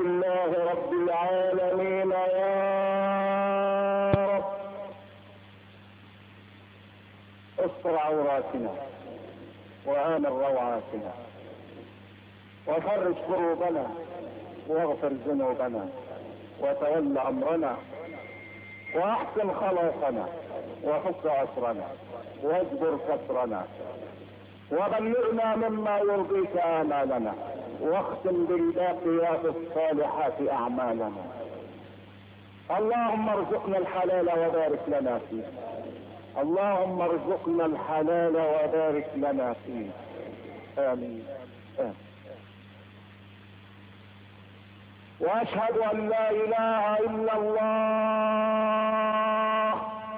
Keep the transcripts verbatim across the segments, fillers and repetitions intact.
لله رب العالمين يا رب. استر عوراتنا وآمن روعاتنا وفرج كروبنا واغفر ذنوبنا وتول امرنا واحسن خلاقنا وفك عسرنا واجبر كسرنا وبلغنا مما يرضيك آمالنا واختم بالباقيات الصالحات اعمالنا. اللهم ارزقنا الحلال وبارك لنا فيه. اللهم ارزقنا الحلال وبارك لنا فيه. امين. آمين. واشهد ان لا اله الا الله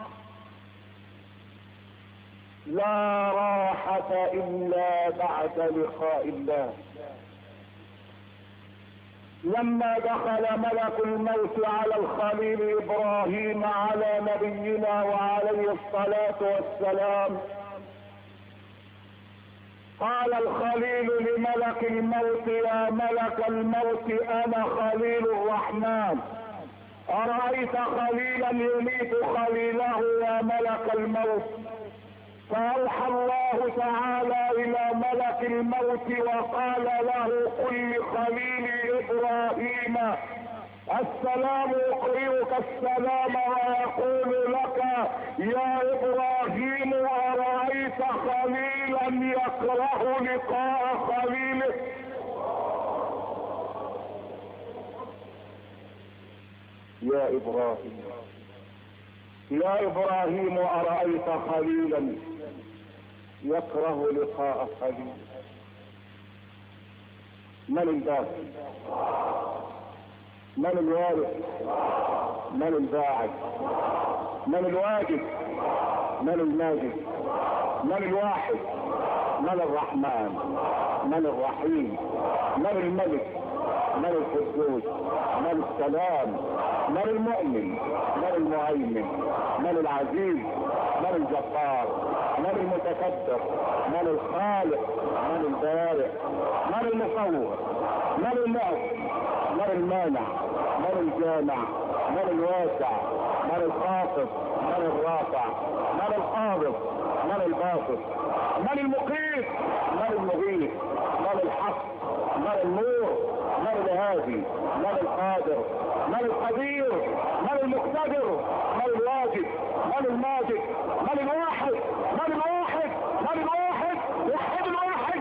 لا راحة الا بعد لقاء الله. لما دخل ملك الموت على الخليل ابراهيم على نبينا وعليه الصلاة والسلام، قال الخليل لملك الموت: يا ملك الموت انا خليل الرحمن، ارأيت خليلا يميت خليله يا ملك الموت؟ فأوحى الله تعالى الى ملك الموت وقال له: قل لخليل ابراهيم السلام يقرئك السلام ويقول لك يا ابراهيم أرأيت خليلا يكره لقاء خليله؟ يا ابراهيم يا ابراهيم أرأيت خليلا يكره لقاء خليله؟ من الباقي؟ من الوارث؟ من الباعث؟ من الواجب؟ من الماجد؟ من الواحد؟ من الرحمن؟ من الرحيم؟ من الملك؟ من القدوس؟ من السلام؟ من المؤمن؟ من المهيمن؟ من العزيز؟ من الجبار؟ من المتكبر؟ من الخالق؟ من البارئ؟ من المصور؟ من المعطي؟ من المانع؟ من الجامع؟ من الواسع؟ من الخافض؟ من الرافع؟ من القابض؟ من الباسط؟ من المقيت؟ من المغيث؟ من الحق؟ من النور؟ من الهادي؟ من القادر؟ من القدير؟ من المقتدر؟ من الواجب؟ من الماجد؟ من الواحد؟ من الواحد؟ من الواحد؟ وحد الواحد.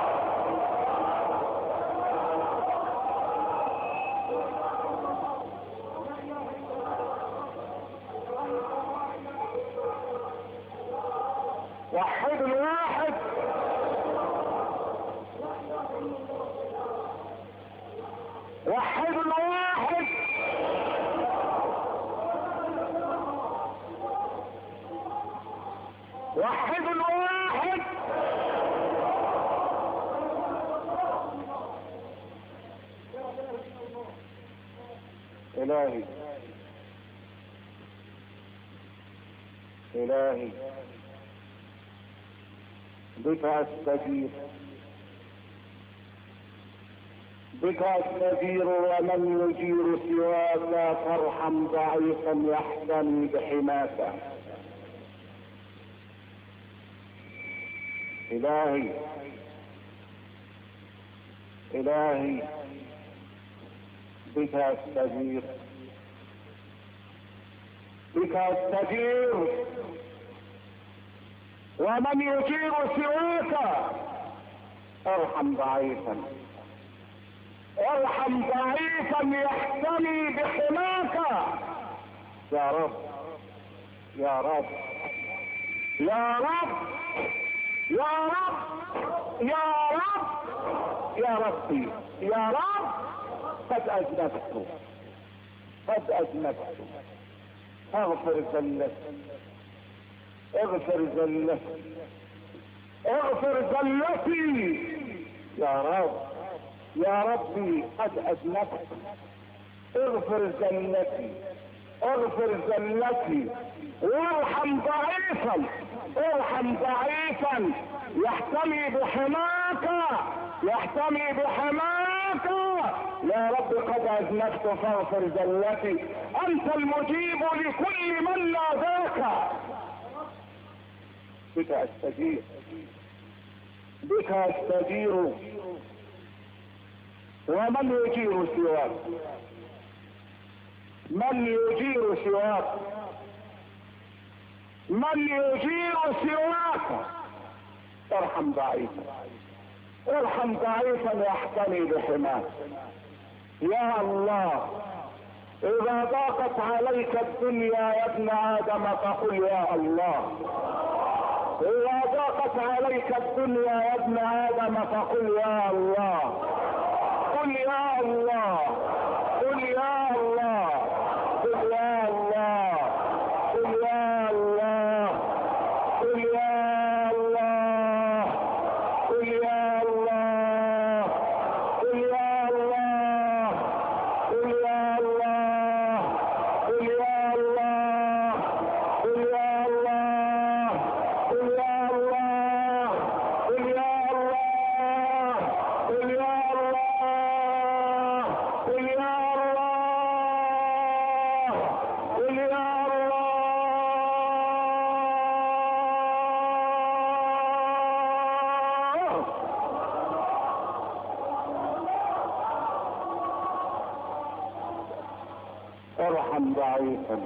وحد الواحد. وحد الواحد. وحد الواحد. إلهي إلهي بك أستجير بك أستجير ومن يجير سواك، فارحم ضعيفا يحتمي بحماك. إلهي إلهي بك أستجير بك أستجير ومن يجير سواك، ارحم ضعيفا ارحم ضعيفا يحتمي بحماك. يا رب يا رب يا رب يا رب يا رب يا ربي يا رب، قد أذنبت قد أذنبت اغفر زلتي اغفر زلتي اغفر زلتي يا رب يا ربي، قد أذنبت اغفر زلتي اغفر زلتي وارحم ضعيفا ارحم ضعيفا يحتمي بحماك يحتمي بحماك. دعاك يا رب قد اذنبت فاغفر زلتي، انت المجيب لكل من ناداك. بك استجير، بك استجير، ومن يجير سواك؟ من يجير سواك؟ من يجير سواك؟ ارحم ضعيفا، ارحم ضعيفا يحتمي بحماك يا الله. اذا ضاقت عليك الدنيا يا ابن ادم فقل يا الله. اذا ضاقت عليك الدنيا يا ابن ادم فقل يا الله. قل يا الله، قل يا الله، قل يا الله، قل يا الله، قل يا الله، قل يا الله، قل يا الله، قل يا الله، قل يا الله، قل يا الله، قل يا الله، قل يا الله، قل يا الله، قل يا الله، قل يا الله. ارحم ضعيفا،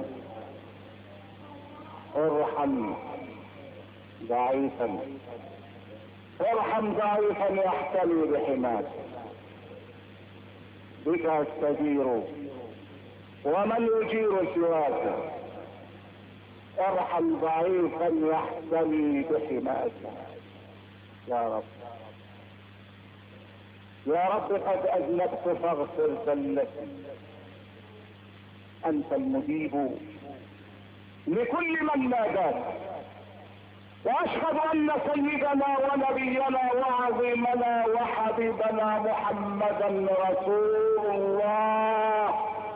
ارحم ضعيفا، ارحم ضعيفا يحتمي بحماك. بك استجير، ومن يجير سواك؟ ارحم ضعيفا يحتمي بحماك يا رب. يا رب قد اذنبت فاغفر زلتي، انت المجيب لكل من ناداك. واشهد ان سيدنا ونبينا وعظيمنا وحبيبنا محمدا رسول الله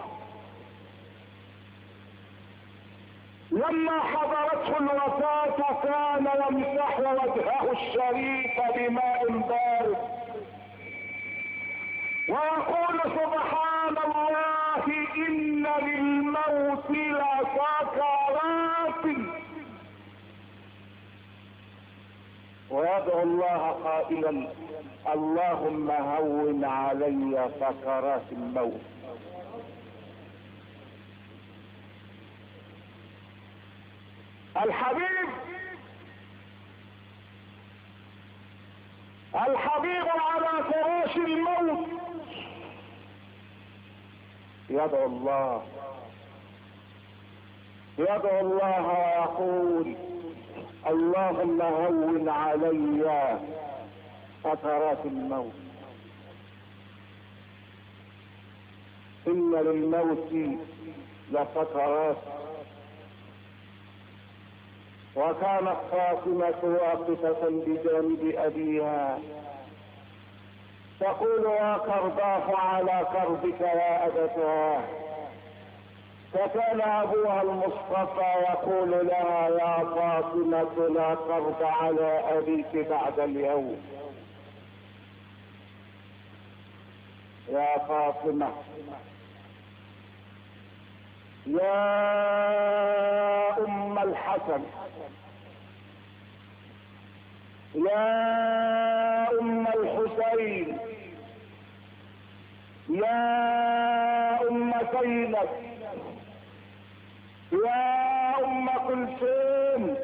لما حضرته الوفاة كان يمسح وجهه الشريف بماء بارد ويقول سبحان الله ان للموت لسكرات، ويدعو الله قائلا اللهم هون علي سكرات الموت. الحبيب الحبيب على فراش الموت يدعو الله، يدعو الله ويقول اللهم هون علي سكرات الموت، ان للموت لسكرات. وكانت فاطمة واقفة بجانب ابيها تقول يا كرباف على كربك يا ابتاه. فكان ابوها المصطفى يقول لها يا فاطمة لا كرب على ابيك بعد اليوم. يا فاطمة يا ام الحسن، يا ام الحسين، يا ام زينب، يا ام كلثوم،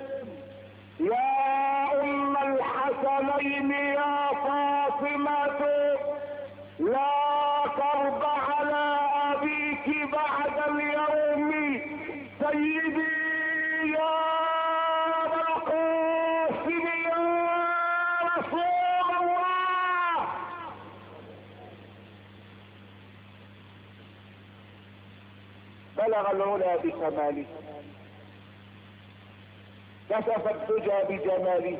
يا ام الحسنين، يا فاطمة لا كرب على ابيك بعد اليوم. سيدي يا ابا القاسم يا رسول الله. بلغ العلا بكماله، كشف الدجى بجماله،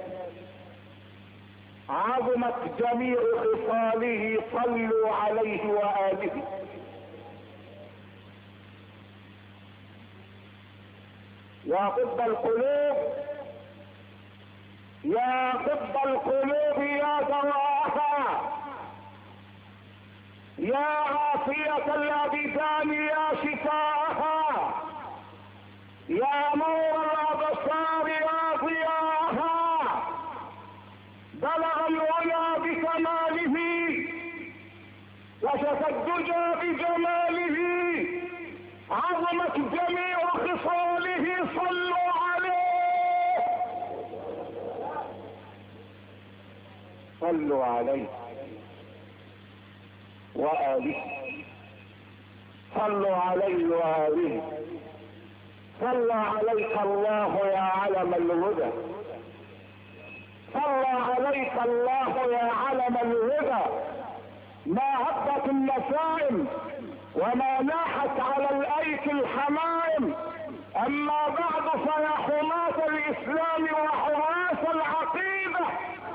عظمت جميع خصاله، صلوا عليه وآله. يا طب القلوب، يا طب القلوب، يا دواءها، يا عافية الأبدان يا شفاءها، يا نور الأبصار يا ضياءها، بلغ العلا بكماله وشفى الدجى بجماله، عظمت جميع خصاله، صلوا عليه صلوا عليه وآله، صلوا عليه وآله. صلى عليك الله يا علم الهدى، صلى عليك الله يا علم الهدى، ما هبت النسائم وما ناحت على الايك الحمائم، اما بعد فيا حماة الاسلام وحراس العقيدة،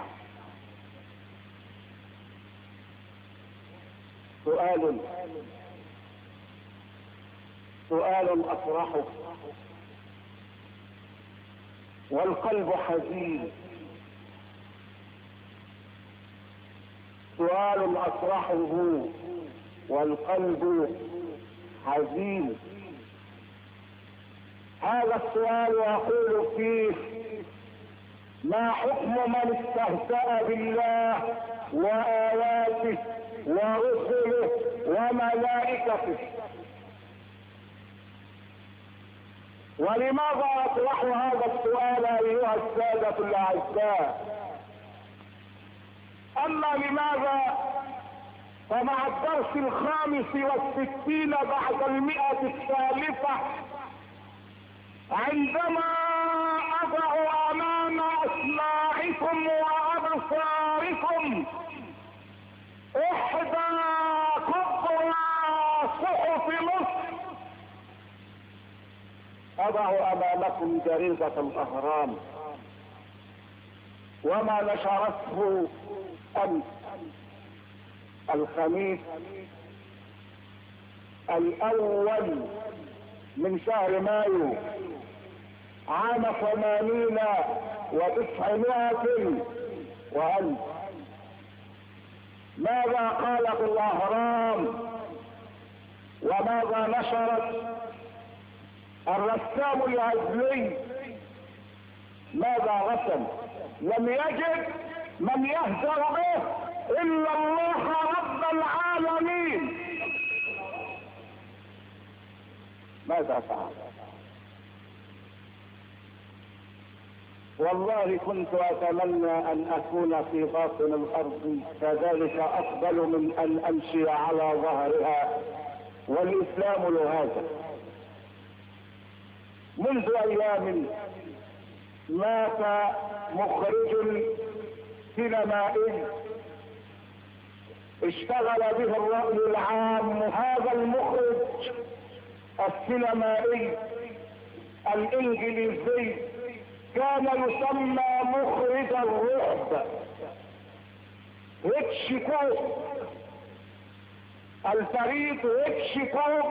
سؤال سؤال اطرحه والقلب حزين، سؤال اطرحه والقلب حزين. هذا السؤال اقول فيه: ما حكم من استهزأ بالله وآياته ورسله وملائكته؟ ولماذا اطرح هذا السؤال ايها السادة الاعزاء؟ اما لماذا فمع الدرس الخامس والستين بعد المئة الثالثة، عندما اضع امام اسماعكم وابصاركم احدى كبرى صحف مصر، اضع امامكم جريدة الاهرام وما نشرته امس الخميس الاول من شهر مايو عام ثمانين وتسعمائة والف. ماذا قالت الاهرام وماذا نشرت؟ الرسام العزلي ماذا رسم؟ لم يجد من يهزأ به الا الله رب العالمين. ماذا فعل؟ والله كنت اتمنى ان اكون في باطن الارض، فذلك افضل من ان امشي على ظهرها، والاسلام لهذا. منذ ايام مات مخرج سينمائي اشتغل به الرأي العام. هذا المخرج السينمائي الانجليزي كان يسمى مخرج الرعب، هيتشكوك، الفريد هيتشكوك،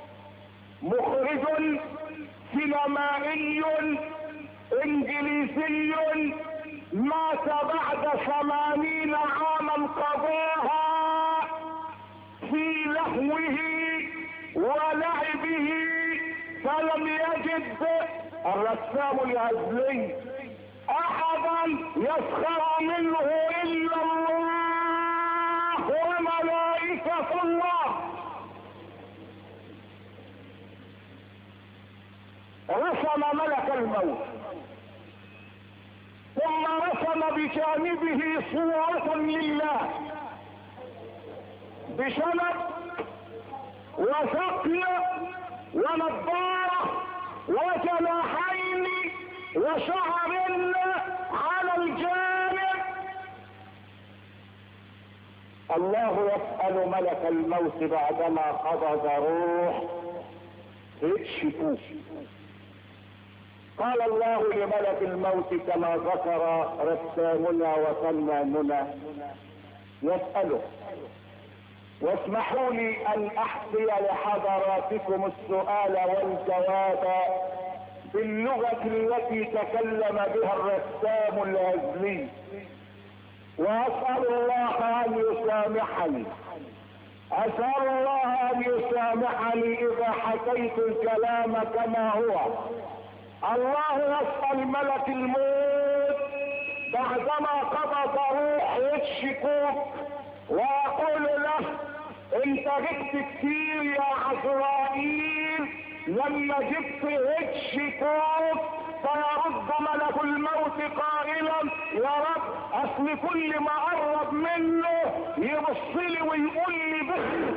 مخرج سينمائي انجليزي مات بعد ثمانين عاما قضاها في لهوه ولعبه، فلم يجد الرسام العزلي احدا يسخر منه الا الله وملائكة الله. رسم ملك الموت، ثم رسم بجانبه صورة لله بشنب وثقل ونضارة وجناحين وشعر على الجانب. الله يسأل ملك الموت بعدما قبض روح اكشفوه. قال الله لملك الموت كما ذكر رسامنا وفناننا يسأله. واسمحوا لي ان احكي لحضراتكم السؤال والجواب باللغة التي تكلم بها الرسام العزلي، واسأل الله ان يسامحني اسأل الله ان يسامحني اذا حكيت الكلام كما هو. الله يسأل ملك الموت بعدما قبض روح يكشفه ويقول له انت جبت كتير يا عزرائيل، لما جبت هتشكوك فيرد ملك الموت قائلا يا رب اصل كل ما قرب منه يبص لي ويقول لي بخ.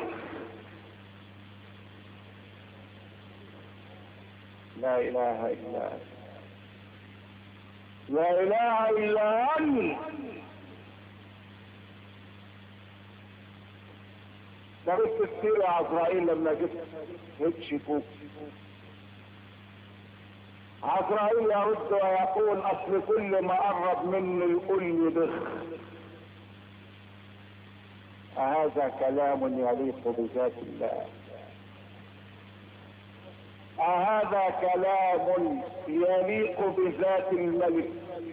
لا اله الا انت، لا اله الا انت. درست كتير يا عزرائيل لما جبت هتشكوك. عزرائيل يرد ويقول اصل كل ما قرب منه يقول لي بخ. هذا كلام يليق بذات الله؟ هذا كلام يليق بذات الملك؟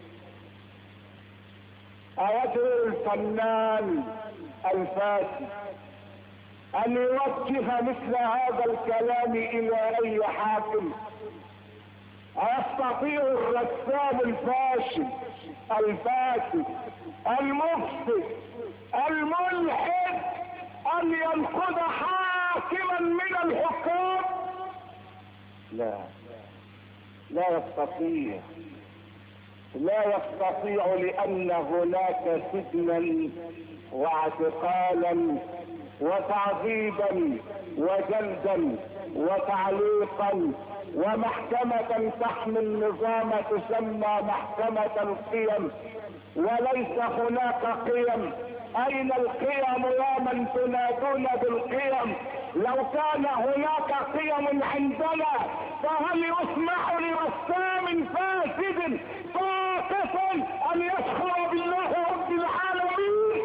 أيدعو الفنان الفاسد أن يوجه مثل هذا الكلام إلى أي حاكم؟ أيستطيع الرسام الفاشل الفاسد المفسد الملحد أن ينقض حاكما من الحكام؟ لا، لا يستطيع، لا يستطيع، لأن هناك سجنا واعتقالا وتعذيبا وجلدا وتعليقا ومحكمة تحمل نظام تسمى محكمة القيم، وليس هناك قيم. اين القيم يا من تنادون بالقيم؟ لو كان هناك قيم عندنا فهل يسمح لرسام فاسد ساقط ان يسخر بالله رب العالمين؟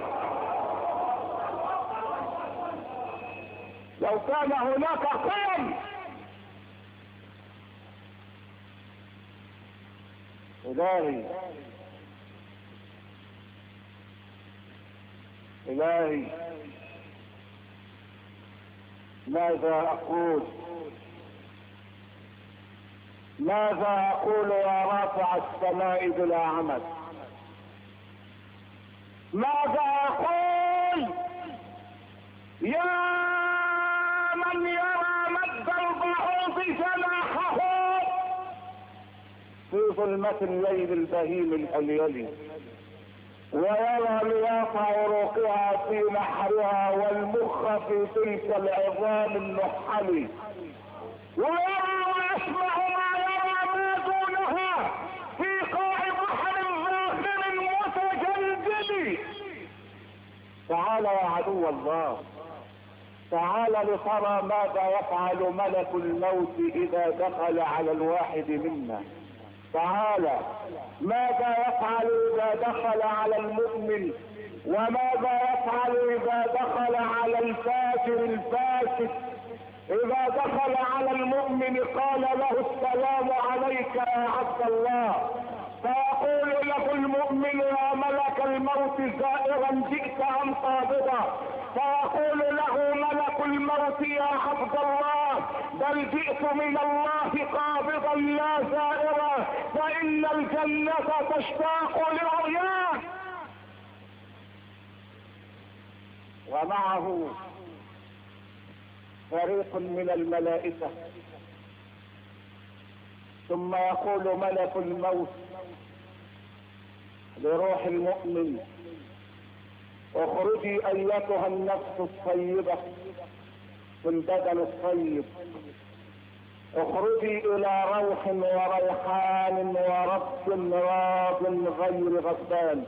لو كان هناك قيم. إلهي إلهي ماذا أقول؟ ماذا أقول يا رافع السماء بلا عمد؟ ماذا أقول يا من يرى مد البعوض جناحه في ظلمة الليل البهيم الأليل، ويرى لياط عروقها في نحرها والمخ في تلك العظام النحل، ويرى ويسمع ما يرى ما دونها في قاع بحر ظاهر متجلجل. تعال يا عدو الله، تعال لترى ماذا يفعل ملك الموت إذا دخل على الواحد منا. تعالى ماذا يفعل اذا دخل على المؤمن، وماذا يفعل اذا دخل على الفاجر الفاسد. اذا دخل على المؤمن قال له السلام عليك يا عبد الله، فيقول له المؤمن يا ملك الموت زائرا جئت ام قابضا؟ فيقول له ملك الموت يا عبد الله بل جئت من الله قابضا لا زائرا، فإن الجنة تشتاق لرؤياه. ومعه فريق من الملائكة، ثم يقول ملك الموت لروح المؤمن اخرجي ايتها النفس الطيبة في البدن الطيب، اخرجي الى روح وريحان ورب راض غير غضبان.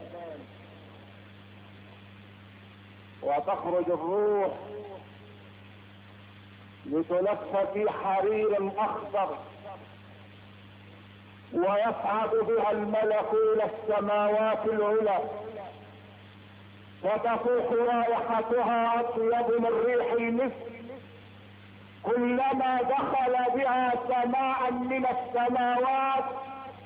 وتخرج الروح لتلف في حرير اخضر، ويصعد بها الملك الى السماوات العلى، وتفوح رائحتها اطيب من ريح المسك. كلما دخل بها سماء من السماوات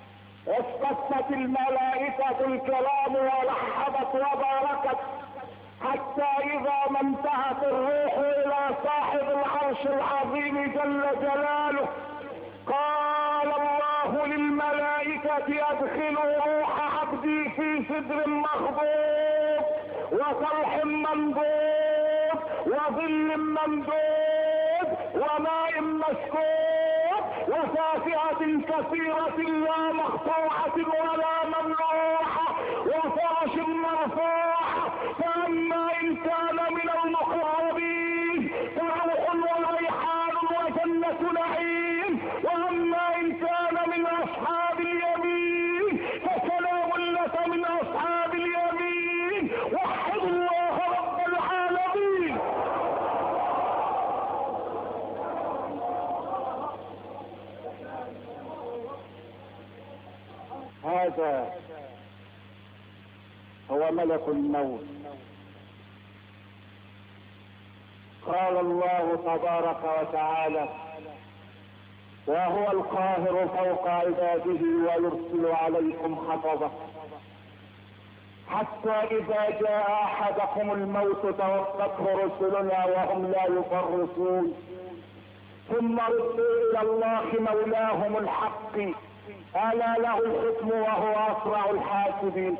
اصطفت الملائكة الكرام ورحبت وباركت، حتى اذا ما انتهت الروح الى صاحب العرش العظيم جل جلاله قال الله للملائكة ادخلوا روح عبدي في سدر مخضود وطلح ممدود وظل ممدود وماء مسكوب وفاكهة كثيرة لا مقطوعة ولا ممنوعة وفرش مرفوعة. فأما إن كان من المقربين فروح وريحان وجنة نعيم، وأما إن كان من أصحاب اليمين فسلام لك من أصحاب اليمين. وحد الله رب العالمين. هذا هو ملك الموت. قال الله تبارك وتعالى وهو القاهر فوق عباده ويرسل عليكم حفظه حتى اذا جاء احدكم الموت توفته رسلنا وهم لا يفرطون ثم ردوا الى الله مولاهم الحق الا له الحكم وهو اسرع الحاسبين.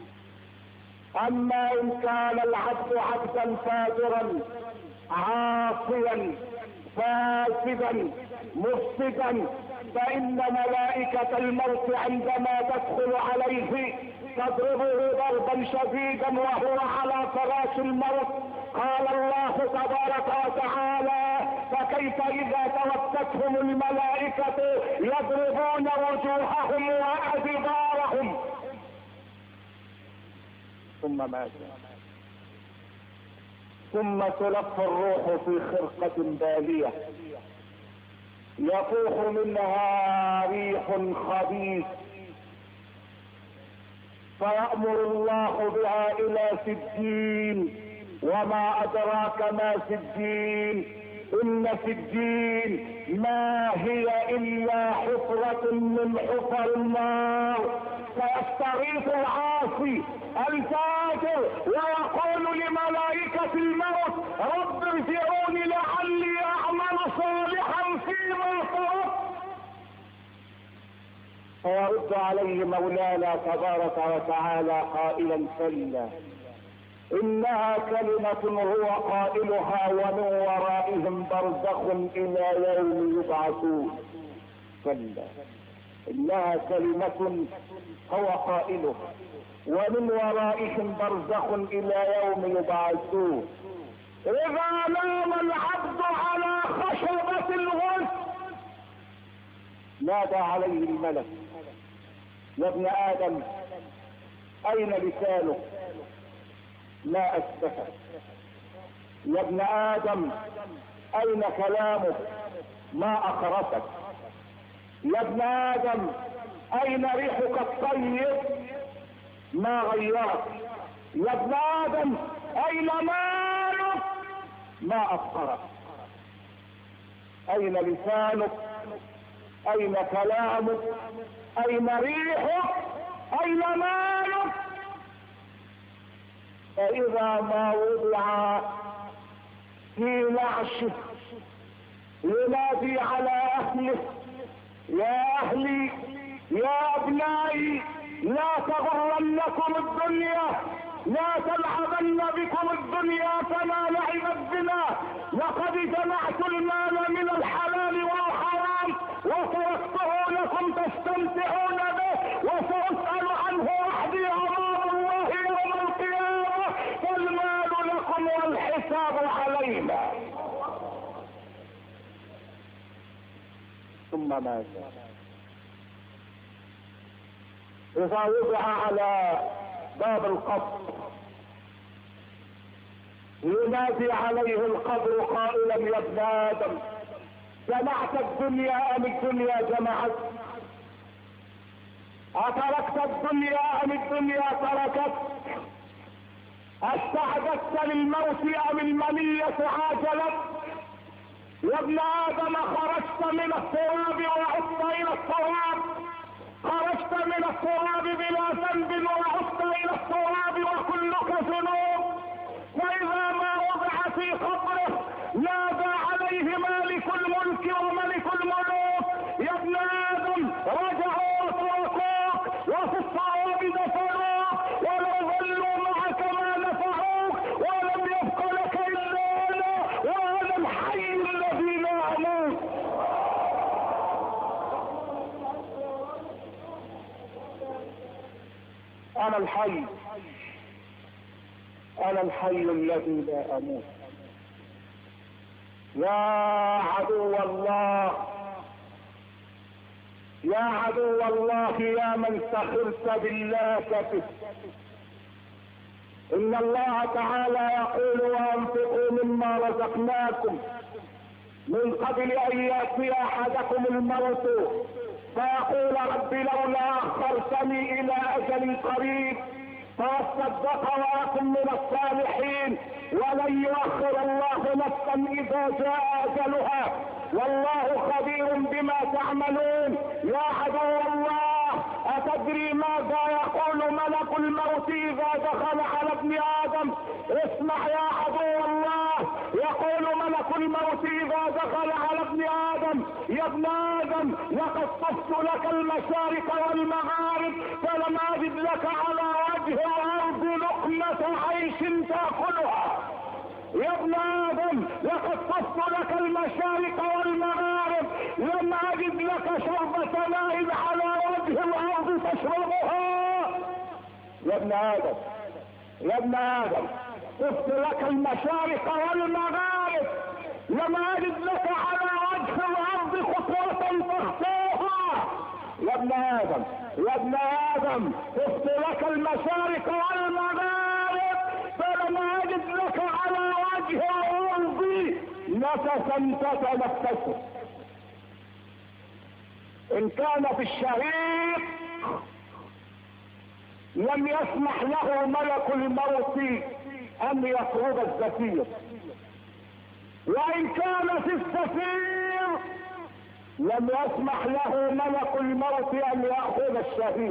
اما ان كان العبد عبدا فاجرا عاصيا فاسدا مفسدا فان ملائكة الموت عندما تدخل عليه تضربه ضربا شديدا وهو على فراش الموت. قال الله تبارك وتعالى فكيف اذا توفتهم الملائكة يضربون وجوههم وادبارهم. ثم ماذا؟ ثم تلف الروح في خرقة بالية يفوح منها ريح خبيث فيأمر الله بها الى سجين. وما ادراك ما سجين؟ ان سجين ما هي الا حفرة من حفر النار. فيستغيث العاصي الفاجر ويقول لملائكة الموت رب ارجعوني لعلي اعمل صالحا فيما تركت. فيرد عليه مولانا تبارك وتعالى قائلا كلا انها كلمة هو قائلها ومن ورائهم برزخ الى يوم يبعثون. كلا انها كلمة هو قائلها ومن ورائهم برزخ الى يوم يبعثون. اذا نام العبد على خشبة الغسل نادى عليه الملك يا ابن ادم اين لسانك ما اسكتك؟ يا ابن ادم اين كلامك ما اخرسك؟ يا ابن ادم اين ريحك الطيب ما غيرك؟ يا ابن ادم اين مالك ما افقرك؟ اين لسانك اين كلامك اين ريحك اين مالك؟ فاذا ما وضع في نعشه ينادي على اهله يا اهلي يا ابنائي لا تغرنكم الدنيا لا تلعبن بكم الدنيا كما لعبت بنا لقد جمعت المال من الحلال والحرام وتركته لكم تستمتعون به وسأسأل عنه وحدي امام الله يوم القيامة فالمال لكم والحساب علينا. ثم ماذا؟ اذا وضع على باب القبر ينادي عليه القبر قائلا يا ابن ادم جمعت الدنيا ام الدنيا جمعت؟ اتركت الدنيا ام الدنيا تركت؟ استعددت للموت ام المنية عاجلت؟ يا ابن ادم خرجت من التراب وعدت الى التراب خرجت من التراب بلا ذنب وعدت الى التراب وكلك ذنوب فاذا ما وضع في قبره نادى عليه مالك الملك وملك الملوك: يا ابن ادم رجعوا وتركوك، وفي الصواب دفنوك، ولو ظلوا معك ما نفعوك، ولم يبق لك الا انا، وانا الحي الذي لا اموت. انا الحي، انا الحي الذي لا اموت. يا عدو الله، يا عدو الله، يا من سخرت بالله كفر، ان الله تعالى يقول: وانفقوا مما رزقناكم من قبل ان ياتي احدكم الموت فيقول: رب لولا اخرتني الى اجل قريب فاصدق واكن من الصالحين، ولن يؤخر الله نفسا اذا جاء اجلها، والله خبير بما تعملون. يا عدو الله، اتدري ماذا يقول ملك الموت اذا دخل على ابن ادم؟ اسمع يا عدو الله، يقول ملك الموت اذا دخل على ابن ادم: يا ابن ادم لقد طفت لك المشارق والمغارب فلم اجد لك على وجه الارض لقمة عيش تاكلها. يا ابن ادم لقد طفت لك المشارق والمغارب لم اجد لك شربة ماء على وجه الارض تشربها. يا ابن ادم، يا ابن ادم طفت لك المشارق والمغارب لم اجد لك على وجه الارض خطوة تخطوها. يا ابن ادم، يا ابن ادم طفت لك المشارق والمغارب فلم اجد لك على وجه الارض نفسا تتنفسه. ان كان في الشهيق لم يسمح له ملك الموت ان يطرد الزفير، وان كان في الزفير لم يسمح له ملك الموت ان يأخذ الشهيد.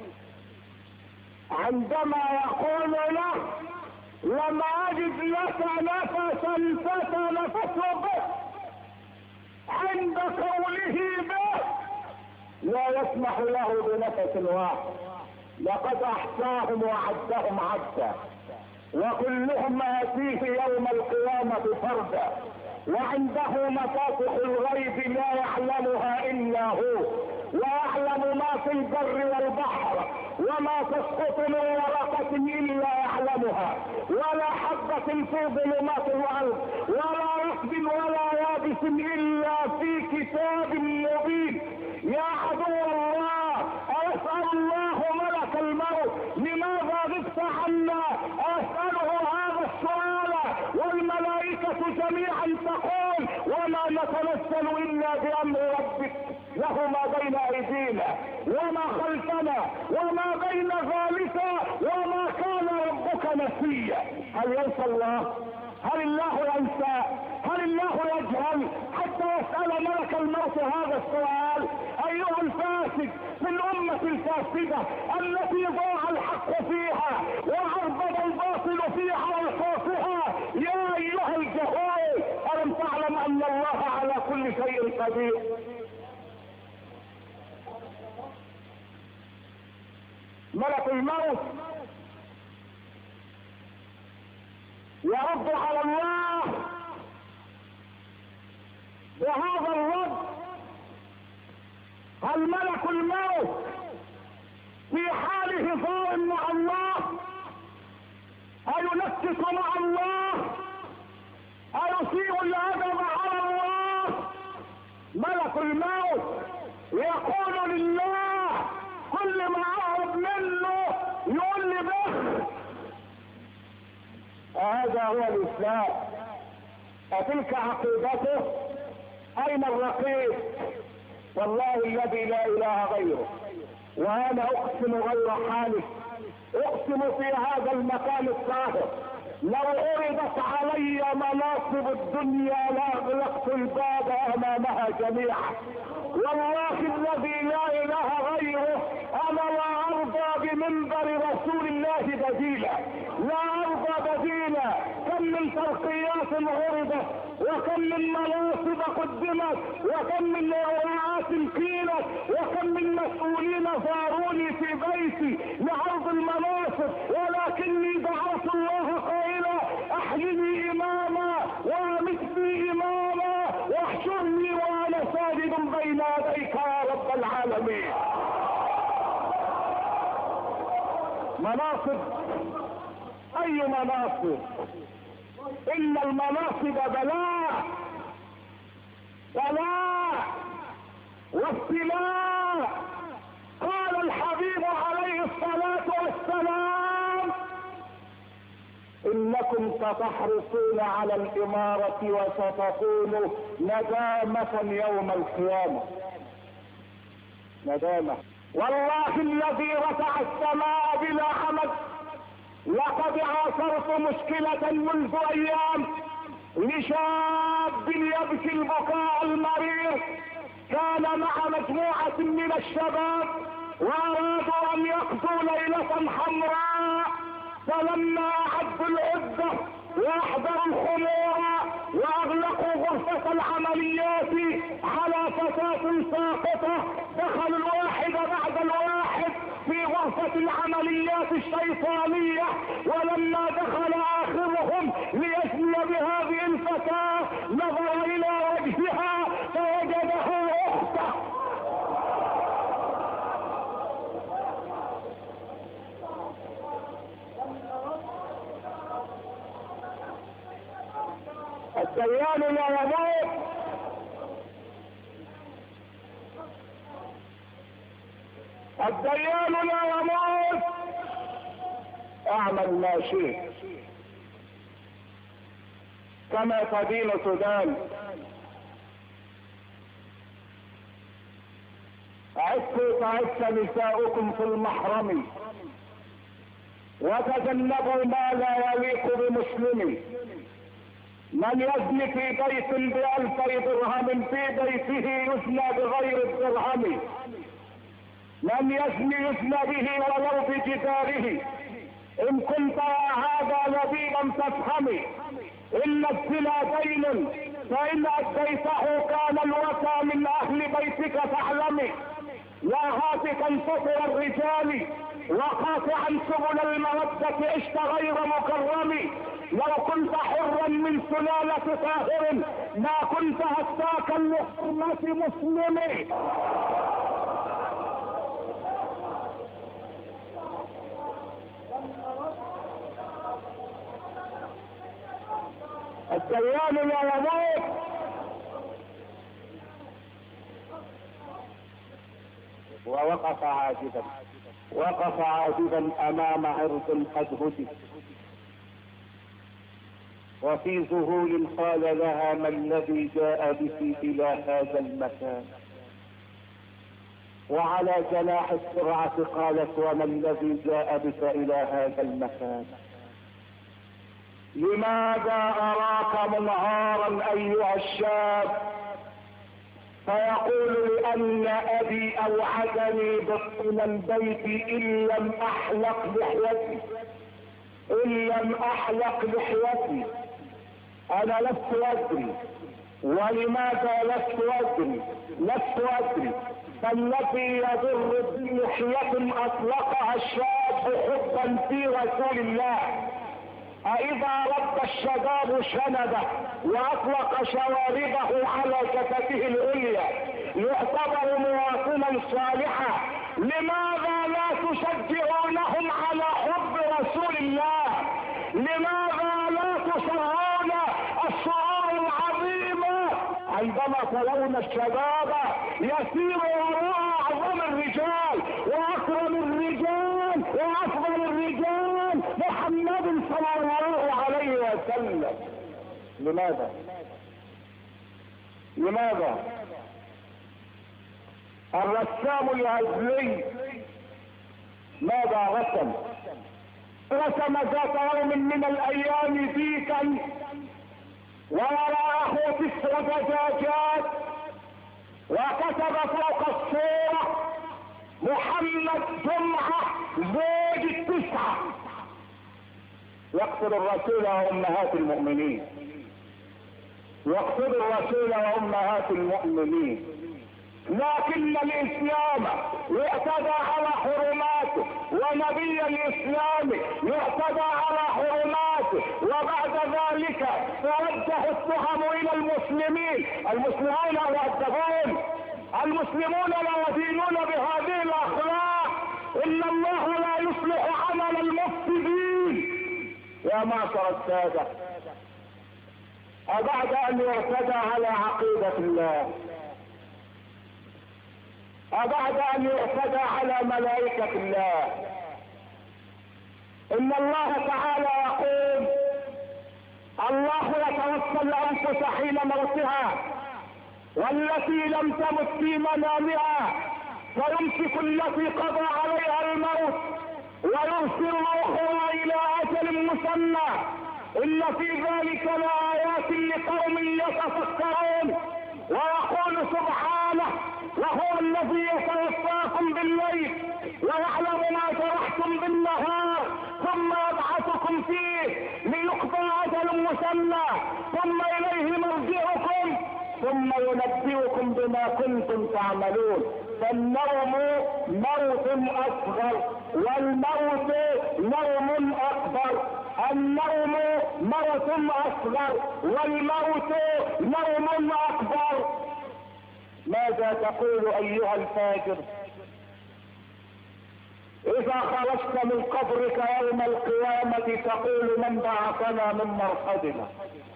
عندما يقول له: لم اجد لك نفسا تتنفس به، عند قوله به لا يسمح له بنفس واحد. لقد احصاهم وعدهم عدا، وكلهم آتيه يوم القيامة فردا، وعنده مفاتح الغيب لا يعلمها الا هو، ويعلم ما في البر والبحر، وما تسقط من ورقة الا يعلمها، ولا حبة في ظلمات الارض، ولا رطب ولا يابس الا في كتاب مبين. يا عدو الله، اسأل الله ملك الموت: لماذا غبت عنا؟ اسأله هذا السؤال والملائكة جميعا تقول: وما نتنزل الا بامر ربك، له ما بين ايدينا وما خلفنا وما بين ذلك، وما كان ربك نسيا. هل ينسى الله؟ هل الله ينسى؟ هل الله يجهل حتى يسأل ملك الموت هذا السؤال؟ ايها الفاسد في الامة الفاسدة التي ضاع الحق فيها وعرض الباطل في عرصاتها، يا ايها الجهول، الم تعلم ان الله على كل شيء قدير؟ ملك الموت يرد على الله بهذا الرد: هل ملك الموت في حاله ظالم مع الله؟ أينكس مع الله؟ أيسيء الأدب على الله؟ ملك الموت يقول لله كل ما أهرب منه يقول لي بخ. هذا هو الإسلام. أتلك عقيدته؟ أين الرقيب؟ والله الذي لا إله غيره، وأنا أقسم غير حالف، أقسم في هذا المكان الطاهر لو عرضت علي مناصب الدنيا لاغلقت الباب أمامها جميعا. والله الذي لا اله غيره انا لا ارضى بمنبر رسول الله بديلا، لا ارضى بديلا. كم من ترقيات عرضت، وكم من مناصب قدمت، وكم من وعاءات قيلت، وكم من مسؤولين زاروني في بيتي لعرض المناصب، ولكني دعوت الله قائلا احيني اماما وامتني اماما واحشرني وانا ساجد بين يديك يا رب العالمين. مناصب، اي مناصب؟ ان المناصب بلاء، بلاء وابتلاء. قال الحبيب عليه الصلاة والسلام انكم ستحرصون على الامارة وستكون ندامة يوم القيامة، ندامة. والله الذي رفع السماء بلا عمد لقد عاصرت مشكلة منذ ايام لشاب يبكي البكاء المرير، كان مع مجموعة من الشباب وارادوا ان يقضوا ليلة حمراء، فلما اعدوا العدة واحضروا الخمور واغلقوا غرفة العمليات على فتاة ساقطة، دخل الواحد بعد الواحد في غرفة العمليات الشيطانية، ولما دخل اخرهم ليزني بهذه الفتاة نظر الى وجهها فوجده اخته. الديان لا يموت، الديان لا يموت. اعمل ما شئت كما تدين تدان. عفوا تعف نساؤكم في المحرم وتجنبوا ما لا يليق بمسلم. من يزني في بيت بألفي درهم في بيته يزنى بغير الدرهم. من يزني يزنى به ولو بجداره. ان كنت يا هذا لبيبا فافهمي ان الزنا دين فان اديته كان الوفى من اهل بيتك فاعلمي. يا هاتكا سطر الرجال وقاطعا سبل المودة عشت غير مكرم. لو كنت حرا من سلالة طاهر ما كنت هتاكا لحرمة مسلم. الديان لا يموت. ووقف عاجبا، وقف عاجبا امام عرض قد هتف، وفي ذهول قال لها ما الذي جاء بك الى هذا المكان؟ وعلى جناح السرعة قالت وما الذي جاء بك الى هذا المكان؟ لماذا اراك منهارا ايها الشاب؟ فيقول لان ابي اوعدني بطن البيت ان لم احلق لحيتي، ان لم احلق لحيتي. انا لست ادري. ولماذا لست ادري؟ لست ادري. فالذي يضر بلحية اطلقها الشاب حبا في رسول الله. أإذا رد الشباب شنبه وأطلق شواربه على كتفه العليا يعتبر مواطنا صالحا، لماذا لا تشجعونهم على حب رسول الله؟ لماذا لا تشعرون الشعور العظيم عندما ترون الشباب يسير وراء أعظم الرجال وأكرم الرجال وأفضل الرجال محمد صلى الله عليه وسلم؟ لماذا؟ لماذا؟ الرسام العزلي ماذا رسم؟ رسم ذات يوم من الايام ديكا ووراءه تسع دجاجات وكتب فوق الصورة محمد جمعة زوج التسعة، يقصد الرسول وامهات المؤمنين، يقصد الرسول وامهات المؤمنين. لكن الاسلام يعتدى على حرماته، ونبي الاسلام يعتدى على حرماته، وبعد ذلك توجه التهم الى المسلمين. المسلمون يؤدبون، المسلمون لا يدينون بهذه الاخلاق. ان الله لا يصلح عمل المفسدين. يا معشر الساده، أبعد أن يعتدى على عقيدة الله، أبعد أن يعتدى على ملائكة الله، إن الله تعالى يقول: الله يتوفى الأنفس حين موتها والتي لم تمت في منامها فيمسك التي قضى عليها الموت ويرسل روحها إلى أجل مسمى إن في ذلك لآيات لقوم يتفكرون. ويقول سبحانه: وهو الذي يتوفاكم بالليل ويعلم ما جرحتم بالنهار ثم يبعثكم فيه ليقضى أجل مسمى ثم إليه مرجعكم ثم ينبئكم بما كنتم تعملون. فالنوم موت أصغر والموت نوم أكبر. النوم موت أصغر والموت نوم أكبر. ماذا تقول أيها الفاجر إذا خرجت من قبرك يوم القيامة تقول: من بعثنا من مرقدنا؟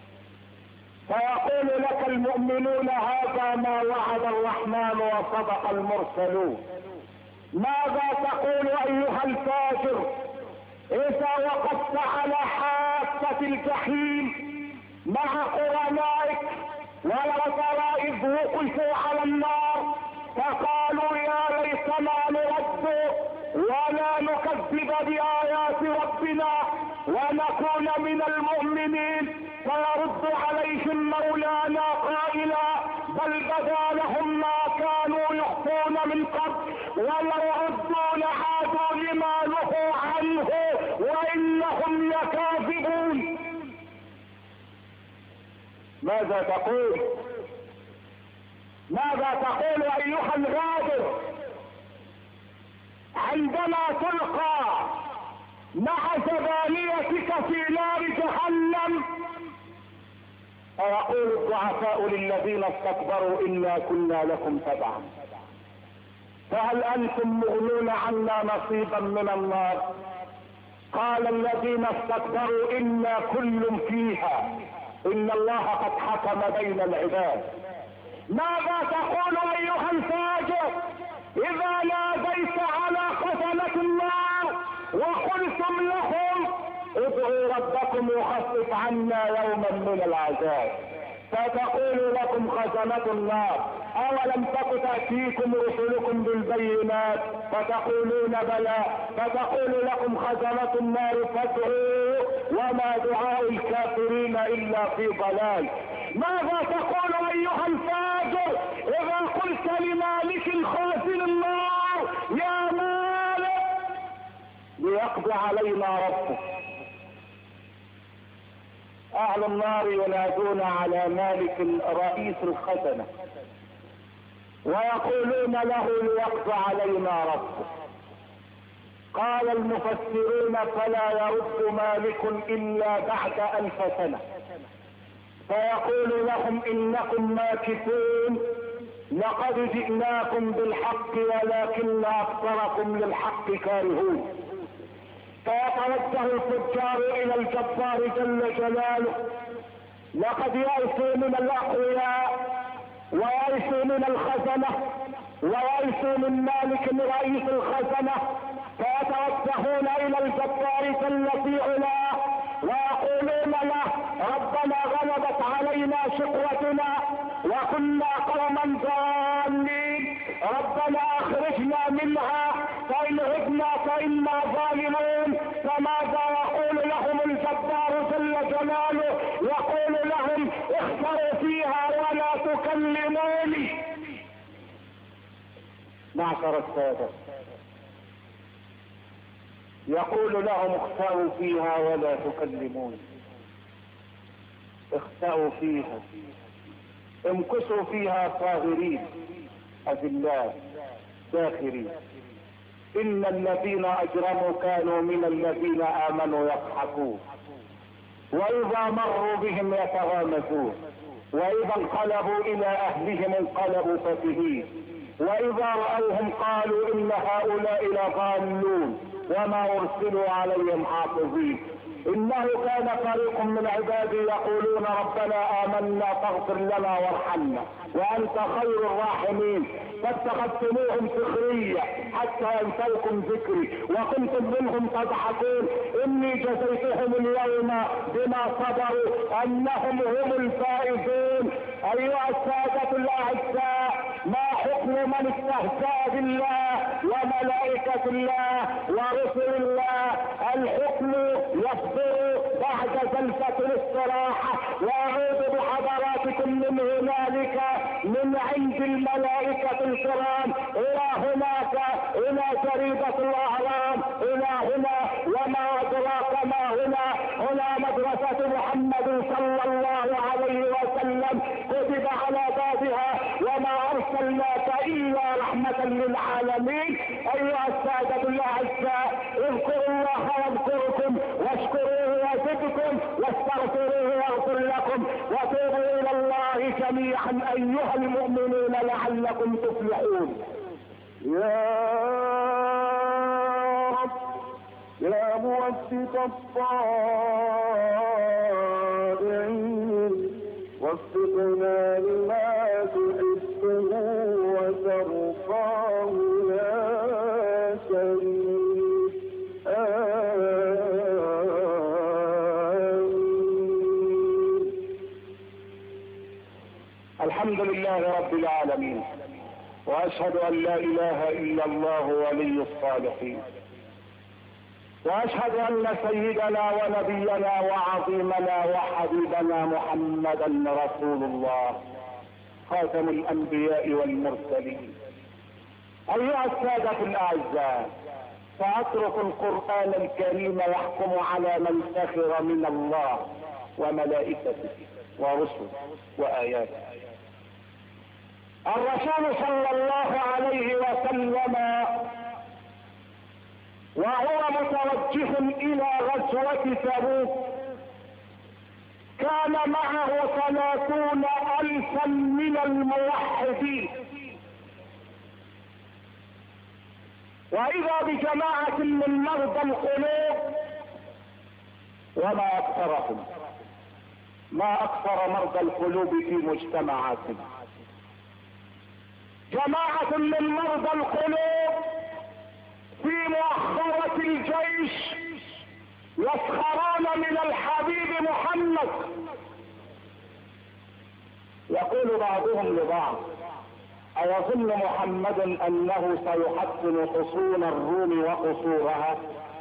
فيقول لك المؤمنون: هذا ما وعد الرحمن وصدق المرسلون. ماذا تقول أيها الفاجر إذا وقفت على حافة الجحيم مع قرنائك ولو ترى إذ وقفوا على النار فقالوا: يا ليتنا نرد ولا نكذب بآيات ربنا ونكون من المؤمنين. فيرد عليهم مولانا قائلا: بل بدا لهم ما كانوا يخفون من قبل ولو ردوا لعادوا لما نهوا عنه وإنهم لكاذبون. ماذا تقول؟ ماذا تقول أيها الغادر عندما تلقى مع زبانيتك في نار جهنم فيقول الضعفاء للذين استكبروا: إنا كنا لكم تبعا فهل أنتم مغنون عنا نصيبا من النار؟ قال الذين استكبروا: إنا كل فيها إن الله قد حكم بين العباد. ماذا تقول أيها الفاجر إذا ناديت على خزنة النار وقلتم لهم: ادعوا ربكم يخفف عنا يوما من العذاب؟ فتقول لكم خزنة النار: أولم تك تأتيكم رسلكم بالبينات؟ فتقولون: بلى. فتقول لكم خزنة النار: فادعوا وما دعاء الكافرين إلا في ضلال. ماذا تقول أيها الفاجر إذا قلت لمالك خازن النار: يا مالك ليقضي علينا ربك؟ أهل النار ينادون على مالك رئيس الخزنة ويقولون له: ليقضي علينا ربك. قال المفسرون: فلا يرد مالك إلا بعد ألف سنة فيقول لهم: إنكم ماكثون، لقد جئناكم بالحق ولكن أكثركم للحق كارهون. فيتوجه الفجار إلى الجبار جل جلاله: لقد يأسوا من الأقوياء ويأسوا من الخزنة ويأسوا من مالك رئيس الخزنة، فيتوجهون إلى الجبار جل في علاه ويقولون له: ربنا غلبت علينا شقوتنا وكنا قوما ضالين، ربنا اخرجنا منها فإن عدنا فإنا ظالمون. فماذا يقول لهم الجبار جل جلاله؟ يقول لهم: اخسروا فيها ولا تكلموني. معشر السادة، يقول لهم اخسأوا فيها ولا تكلمون، اخسأوا فيها، امكثوا فيها صاغرين أذلاء داخرين، إن الذين أجرموا كانوا من الذين آمنوا يضحكون، وإذا مروا بهم يتغامزون، وإذا انقلبوا إلى أهلهم انقلبوا فكهين، وإذا رأوهم قالوا إن هؤلاء لضالون وما أرسلوا عليهم حافظين. إنه كان فريق من عبادي يقولون ربنا آمنا فاغفر لنا وارحمنا وأنت خير الراحمين، فاتخذتموهم سخرية حتى أنسوكم ذكري وكنتم منهم تضحكون. إني جزيتهم اليوم بما صبروا أنهم هم الفائزون. أيها السادة الأعزاء، ما حكم من استهزأ بالله وملائكة الله ورسل الله؟ الحكم يصدر بعد جلسة الاستراحة، وأعود بحضراتكم من هنالك من عند الملائكة الكرام إلى هناك، إلى جريدة الأهرام، إلى هنا، وما أدراك ما هنا. هنا مدرسة محمد صلى الله عليه وسلم كتب على بابها وما أرسلناك إلا رحمة للعالمين. أيها السادة الأعزاء، اذكروا الله يذكركم، واشكروه يزدكم، واستغفروه يغفر لكم، وتوبوا إلى الله جميعا أيها المؤمنون لعلكم تفلحون. يا رب يا موفق الطائعين، وفقنا لما تحبه وترضاه يا كريم. آمين. الحمد لله رب العالمين، واشهد ان لا اله الا الله ولي الصالحين، واشهد ان سيدنا ونبينا وعظيمنا وحبيبنا محمدا رسول الله خاتم الانبياء والمرسلين. ايها السادة الاعزاء، ساترك القرآن الكريم يحكم على من سخر من الله وملائكته ورسله واياته. الرسول صلى الله عليه وسلم وهو متوجه الى غزوة تبوك كان معه ثلاثون الفا من الموحدين، واذا بجماعة من مرضى القلوب، وما اكثرهم، ما اكثر مرضى القلوب في مجتمعاتنا. جماعة من مرضى القلوب في مؤخرة الجيش يسخرون من الحبيب محمد. يقول بعضهم لبعض: أيظن محمد أنه سيحسن حصون الروم وقصورها؟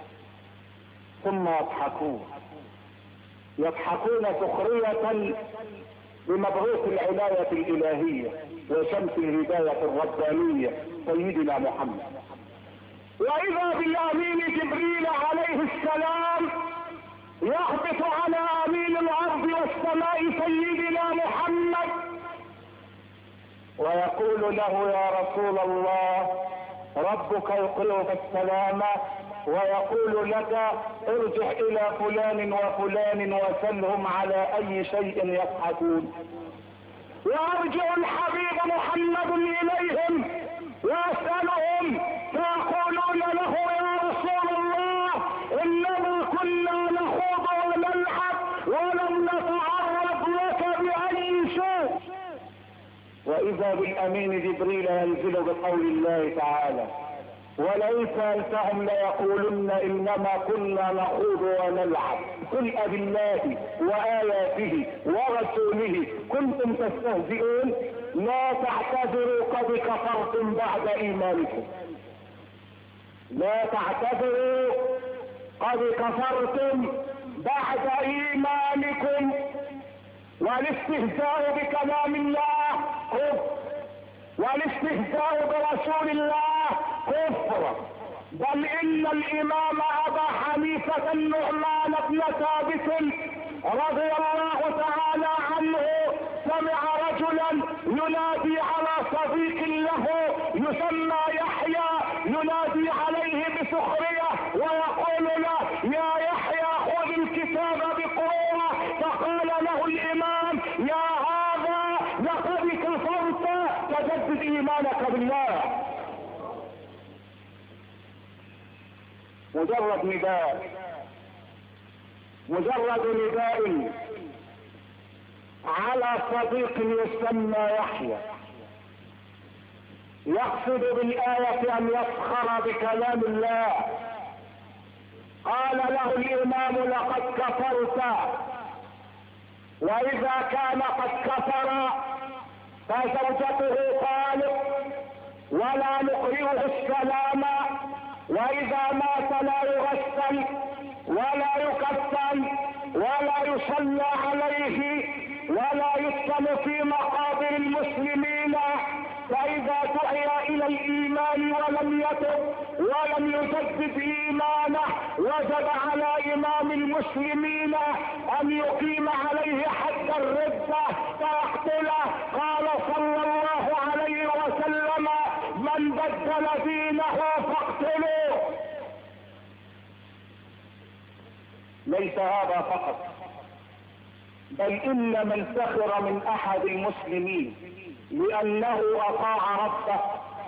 ثم يضحكون يضحكون سخرية بمبعوث العناية الإلهية وشمس الهداية الربانية سيدنا محمد. وإذا بالأمين جبريل عليه السلام يهبط على أمين الأرض والسماء سيدنا محمد ويقول له: يا رسول الله، ربك يقرئك السلام ويقول لك ارجع إلى فلان وفلان وسلهم على أي شيء يضحكون. ويرجع الحبيب محمد إليهم ويسألهم فيقولون له: يا رسول الله، إننا كنا نخوض ونلعب ولم نتعرض لك بأي شيء. وإذا بالأمين جبريل ينزل بقول الله تعالى: ولئن سألتهم ليقولن إنما كنا نخوض ونلعب قل أبالله وآياته ورسوله كنتم تستهزئون لا تعتذروا قد كفرتم بعد إيمانكم. لا تعتذروا قد كفرتم بعد إيمانكم. والاستهزاء بكلام الله كفر، والاستهزاء برسول رسول الله كفر. بل ان الامام ابا حنيفة النعمان بن ثابت رضي الله تعالى عنه سمع رجلا ينادي على صديق له يسمى يحيى، ينادي عليه بسخرية ويقول له يا يحيى خذ الكتاب بقوة. فقال له الامام يا هذا لقد كفرت، تجدد ايمانك بالله. مجرد نداء، مجرد نداء على صديق يسمى يحيى، يقصد بالآية أن يسخر بكلام الله. قال له الإمام لقد كفرت. وإذا كان قد كفر فزوجته طالق ولا نقرئه السلام، وإذا مات لا يغسل ولا يكفن ولا يصلى عليه ولا يدفن في مقابر المسلمين. فإذا دعي إلى الإيمان ولم يتب ولم يجدد إيمانه وجب على إمام المسلمين أن يقيم عليه حد الردة فيقتله. قال صلى الله عليه وسلم من بدل دينه فاقتلوه. ليس هذا فقط، بل إن من سخر من أحد المسلمين لأنه أطاع ربه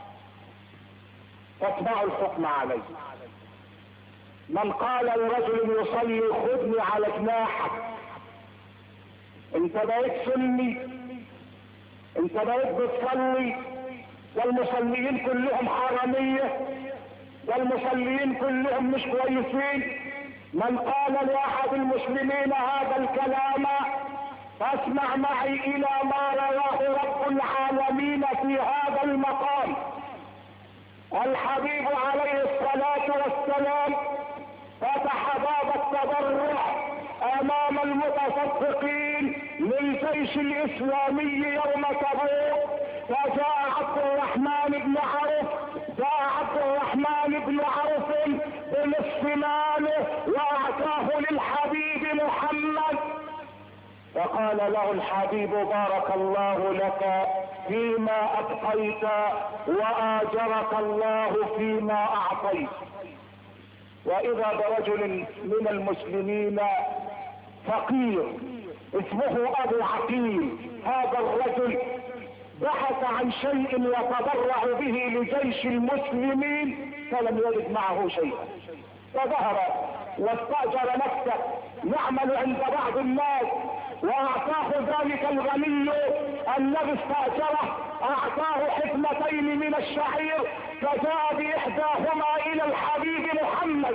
فاتبعوا الحكم عليه. من قال لرجل يصلي خذني على جناحك، انت بقيت سني، انت بقيت بتصلي، والمصليين كلهم حرامية، والمصليين كلهم مش كويسين. من قال لأحد المسلمين هذا الكلام فاسمع معي إلى ما رواه رب العالمين في هذا المقام. الحبيب عليه الصلاة والسلام فتح باب التضرع امام المتصدقين للجيش الاسلامي يوم تبوك، فجاء عبد الرحمن بن عوف، جاء عبد الرحمن بن عوف بنصف ماله واعطاه للحبيب محمد. فقال له الحبيب بارك الله لك فيما ابقيت واجرك الله فيما اعطيت. واذا برجل من المسلمين فقير اسمه ابو عقيل، هذا الرجل بحث عن شيء يتبرع به لجيش المسلمين فلم يجد معه شيئا، فذهب واستأجر نفسه يعمل عند بعض الناس، واعطاه ذلك الغني الذي استأجره اعطاه حفنتين من الشعير، فجاء باحداهما الى الحبيب محمد.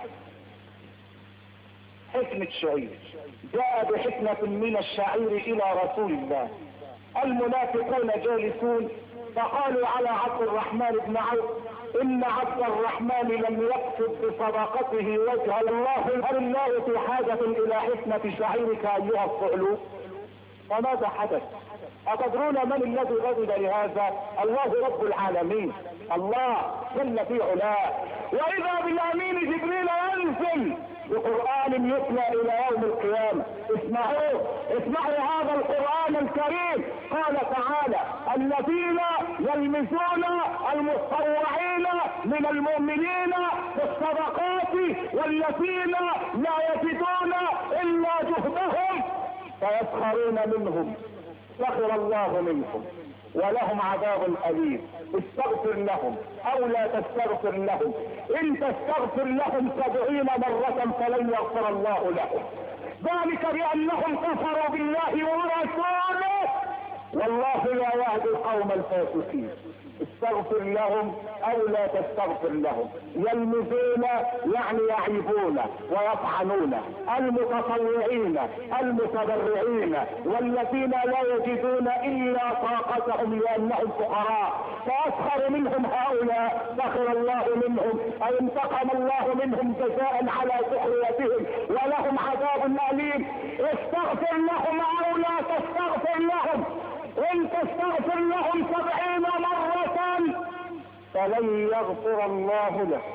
حفنة شعير، جاء بحفنة من الشعير الى رسول الله. المنافقون جالسون فقالوا على عبد الرحمن بن عوف ان عبد الرحمن لم يقصد بصداقته وجه الله، هل الله في حاجة الى حفنة شعيرك ايها الصعلوك؟ فماذا حدث؟ أتدرون من الذي غضب لهذا؟ الله رب العالمين، الله جل في علاه. واذا بالامين جبريل ينزل بقرآن يتلى الى يوم القيامة. اسمعوا اسمعوا هذا القرآن الكريم. قال تعالى الذين يلمزون المتطوعين من المؤمنين بالصدقات والذين لا يجدون الا جهدهم فيسخرون منهم سخر الله منهم ولهم عذاب أليم. استغفر لهم او لا تستغفر لهم، ان تستغفر لهم سبعين مرة فلن يغفر الله لهم، ذلك بانهم كفروا بالله ورسوله والله لا يهدي القوم الفاسقين. استغفر لهم او لا تستغفر لهم. يلمزون يعني يعيبون ويطعنون المتطوعين المتبرعين والذين لا يجدون الا طاقتهم لانهم فقراء، فاسخر منهم هؤلاء سخر الله منهم اي انتقم الله منهم جزاء على سخريتهم ولهم عذاب اليم. استغفر لهم او لا تستغفر لهم، ان تستغفر لهم سبعين مرة فلن يغفر الله له.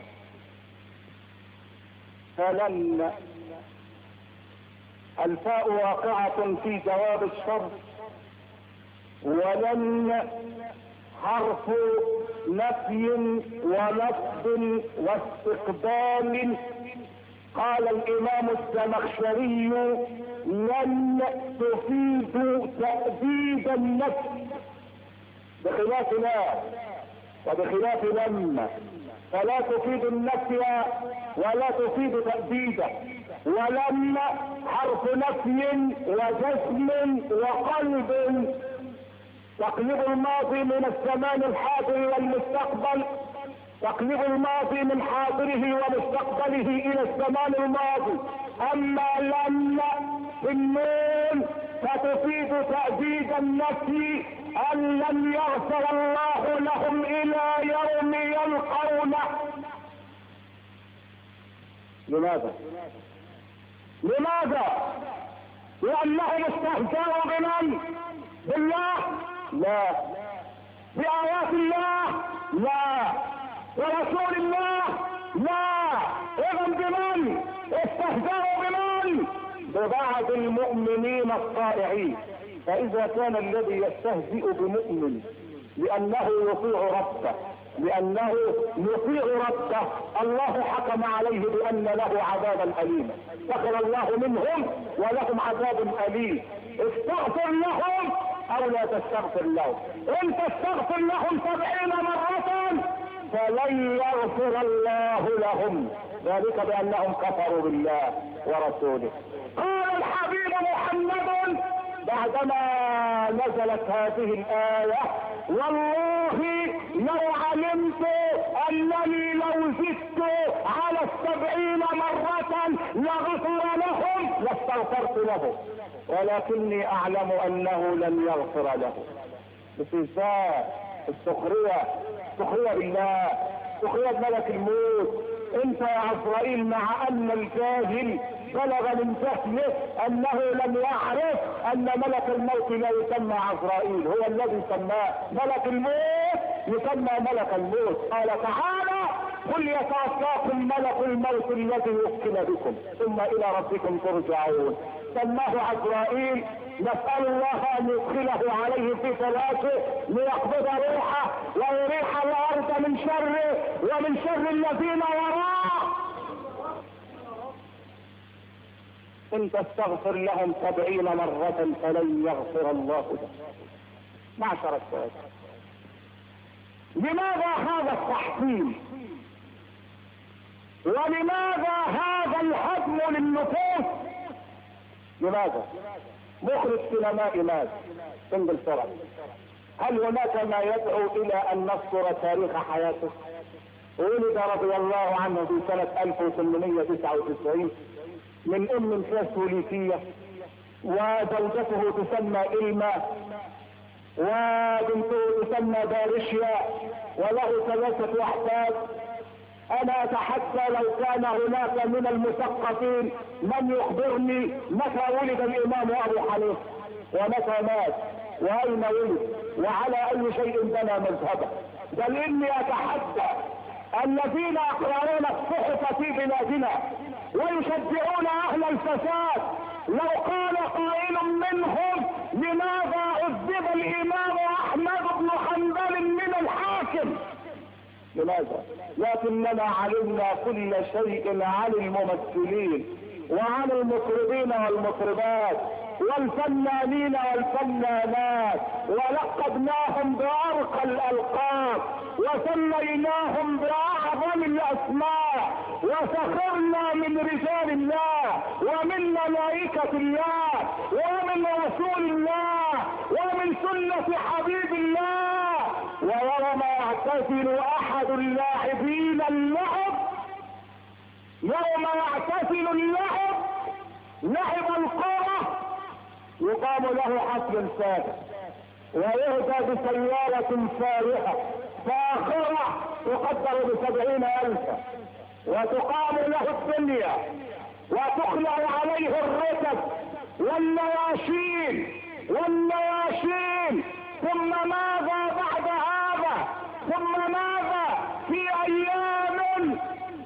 فلن الفاء واقعة في جواب الشرط، ولن حرف نفي ولفظ واستقبال. قال الامام الزمخشري لن تفيد تأبيد النفس بخلاف لا وبخلاف لما، فلا تفيد النفي ولا تفيد تأبيدا. ولما حرف نفي وجزم وقلب، تقليب الماضي من الزمان الحاضر والمستقبل، تقليب الماضي من حاضره ومستقبله الى الزمان الماضي. اما لما في النون فتفيد تأبيد النفي ان لم يغفر الله لهم الى يوم يلقونه. لماذا؟ لماذا؟ لانهم استهزأوا بمن؟ بالله؟ لا. بآيات الله؟ لا. ورسول الله؟ لا. اذن بمن؟ استهزأوا بمن؟ ببعض المؤمنين الطائعين. فاذا كان الذي يستهزئ بمؤمن لانه يطيع ربه لانه يطيع ربه الله حكم عليه بان له عذابا اليما، سخر الله منهم ولهم عذاب اليم. استغفر لهم او لا تستغفر لهم، ان تستغفر لهم سبعين مرة فلن يغفر الله لهم، ذلك بانهم كفروا بالله ورسوله. قال الحبيب محمد بعدما نزلت هذه الآية: والله لو علمت انني لو زدت على السبعين مرة لغفر لهم لاستغفرت لهم، ولكني اعلم انه لن يغفر لهم. باستهزاء، السخرية، سخرية بالله، سخرية بملك الموت. انت يا عزرائيل مع ان الجاهل بلغ من جهله انه لم يعرف ان ملك الموت لا يسمى عزرائيل، هو الذي سماه ملك الموت، يسمى ملك الموت. قال تعالى: قل يتوفاكم ملك الموت الذي وكل بكم ثم الى ربكم ترجعون. سماه عزرائيل، نسأل الله ان يدخله عليه في فراشه ليقبض روحه ويريح الارض من شره ومن شر الذين وراه. ان تستغفر لهم سبعين مرة فلن يغفر الله لهم. معشر السادة، لماذا هذا التحكيم؟ ولماذا هذا الهدم للنفوس؟ لماذا؟ مخرج سينمائي مات في انجلترا، هل هناك ما يدعو الى ان نذكر تاريخ حياته؟ ولد رضي الله عنه في سنة ألف وثمانمائة وتسعة وتسعين من ام كاثوليكية، وزوجته تسمى إلما، وبنته تسمى دارشيا، وله ثلاثة احفاد. انا اتحدى لو كان هناك من المثقفين من يخبرني متى ولد الامام ابو حنيفه ومتى مات واين ولد وعلى اي شيء بنى مذهبه. بل اني اتحدى الذين يقرؤون الصحف في بلادنا ويشجعون اهل الفساد، لو قال قائل منهم: لماذا عذب الامام احمد بن حنبل من الحاكم؟ لماذا؟ لكننا علمنا كل شيء عن الممثلين وعن المطربين والمطربات والفنانين والفنانات، ولقبناهم بأرقى الألقاب وسميناهم بأعظم الأسماء، وسخرنا من رجال الله ومن ملائكة الله ومن رسول الله ومن سنة حبيب الله. ويوم يعتزل أحد اللاعبين اللعب، يوم يعتزل اللعب لعب الكرة، يقام له حفل سابق ويهدى بسيارة فارهة فاخرة تقدر بسبعين ألفا، وتقام له الدنيا وتخلع عليه الركب والنواشين والنواشين. ثم ماذا بعد هذا؟ ثم ماذا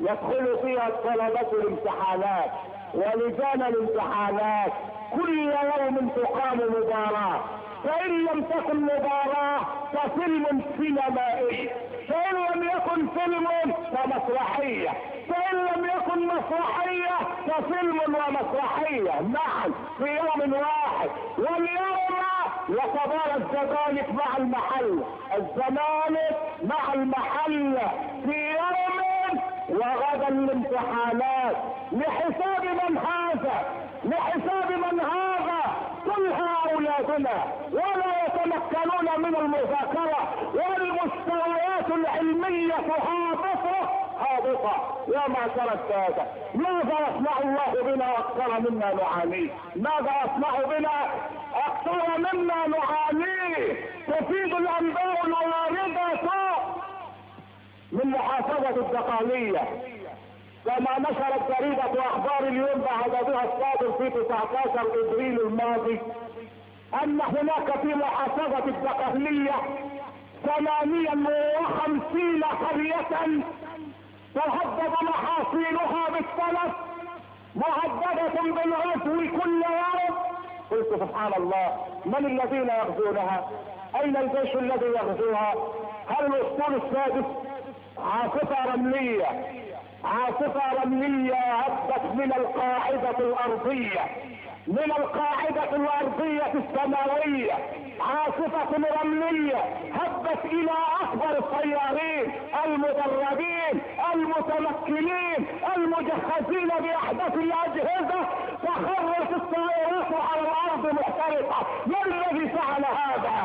يدخل فيها طلبة الامتحانات ولجان الامتحانات، كل يوم تقام مباراة، فإن لم تكن مباراة ففيلم سينمائي، فإن لم يكن فيلم فمسرحية، فإن لم يكن مسرحية ففيلم ومسرحية معا في يوم واحد. واليوم يتبارى الزمالك مع المحل، الزمالك مع المحل في يوم، وغدا الامتحانات. لحساب من هذا؟ لحساب من هذا؟ كلها اولادنا ولا يتمكنون من المذاكرة، والمستويات العلمية هابطة هابطة. يا معشر السادة، ماذا يصنع الله بنا اكثر مما نعانيه؟ ماذا يصنع بنا اكثر مما نعانيه؟ تفيد الانباء الواردة من محافظة الدقهلية كما نشرت جريدة اخبار اليوم بعددها الصادر في تسعة عشر ابريل الماضي ان هناك في محافظة الدقهلية ثمانية وخمسين قرية تهدد محاصيلها بالتلف، مهددة بالعدو كل يوم. قلت سبحان الله، من الذين يغزونها؟ اين الجيش الذي يغزوها؟ هل الاسطول السادس؟ عاصفة رملية، عاصفة رملية هبت من القاعدة الارضية، من القاعدة الارضية السماوية، عاصفة رملية هبت الى اكبر الطيارين المدربين المتمكنين المجهزين باحدث الاجهزة، فخرت الطائرات على الارض محترقة. من الذي فعل هذا؟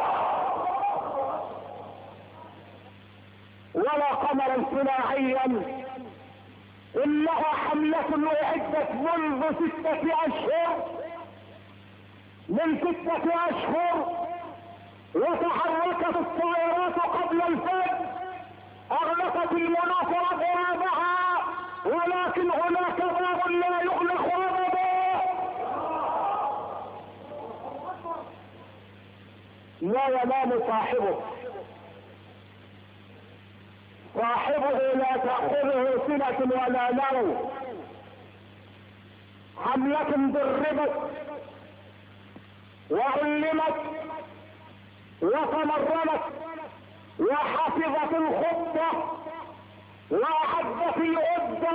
ولا قمرا صناعيا، انها حملة اعدت منذ ستة اشهر، من ستة اشهر، وتحركت الطائرات قبل الفجر، اغلقت المناطق ابوابها، ولكن هناك باب لا يغلق ابدا. لا ينام صاحبه، صاحبه لا تأخذه سنة ولا نوم. حملة دربت وعلمت وتمرنت وحفظت الخطة وأعدت العدة،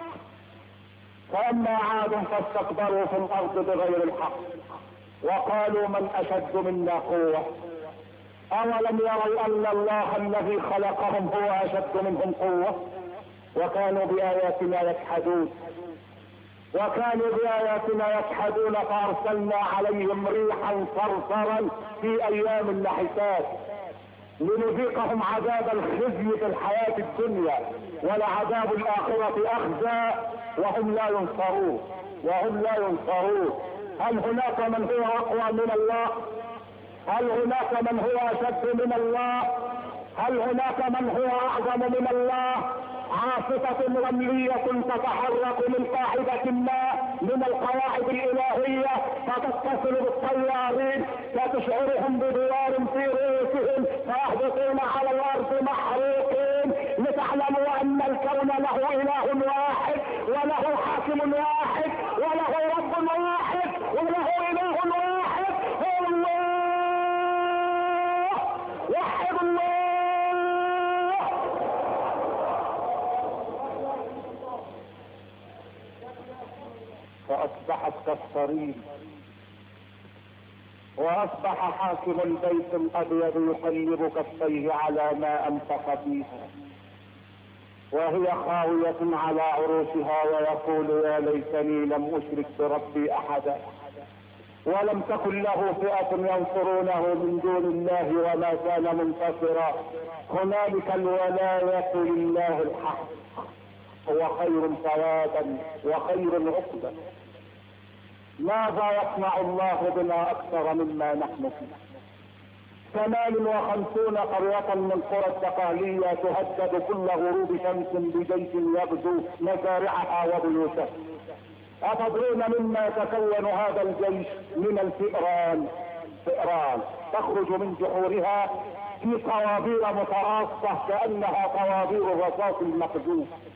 فأما عاد فاستكبروا في الأرض بغير الحق وقالوا من أشد منا قوة. أولم يروا أن الله الذي خلقهم هو أشد منهم قوة؟ وكانوا بآياتنا يجحدون، وكانوا بآياتنا يجحدون فأرسلنا عليهم ريحا صرصرا في أيام نحسات لنذيقهم عذاب الخزي في الحياة الدنيا، ولعذاب الآخرة أخزى وهم لا ينصرون، وهم لا ينصرون. هل هناك من هو أقوى من الله؟ هل هناك من هو اشد من الله؟ هل هناك من هو اعظم من الله؟ عاصفة رملية تتحرك من قاعدة ما من القواعد الالهية فتتصل بالطيارين فتشعرهم بدوار في رؤوسهم فيهبطون على الارض محروقين، لتعلموا ان الكون له اله واحد وله حاكم واحد وله رب واحد وله اله واحد، هو الله. وحد الله. فاصبحت كالصريم، واصبح حاكم البيت الابيض يقلب كفيه على ما انفق فيها وهي خاوية على عروشها، ويقول يا ليتني لم اشرك بربي احدا ولم تكن له فئة ينصرونه من دون الله وما كان منتصرا. هنالك الولاية لله الحق، هو خير ثوابا وخير عقبا. ماذا يصنع الله بنا اكثر مما نحن فيه؟ ثمان وخمسون قرية من قرى الدقهلية تهدد كل غروب شمس بجيش يغزو مزارعها وبيوتها. أتدرون مما يتكون هذا الجيش؟ من الفئران. فئران تخرج من جحورها في طوابير متراصة كأنها طوابير الرصاص المقذوف.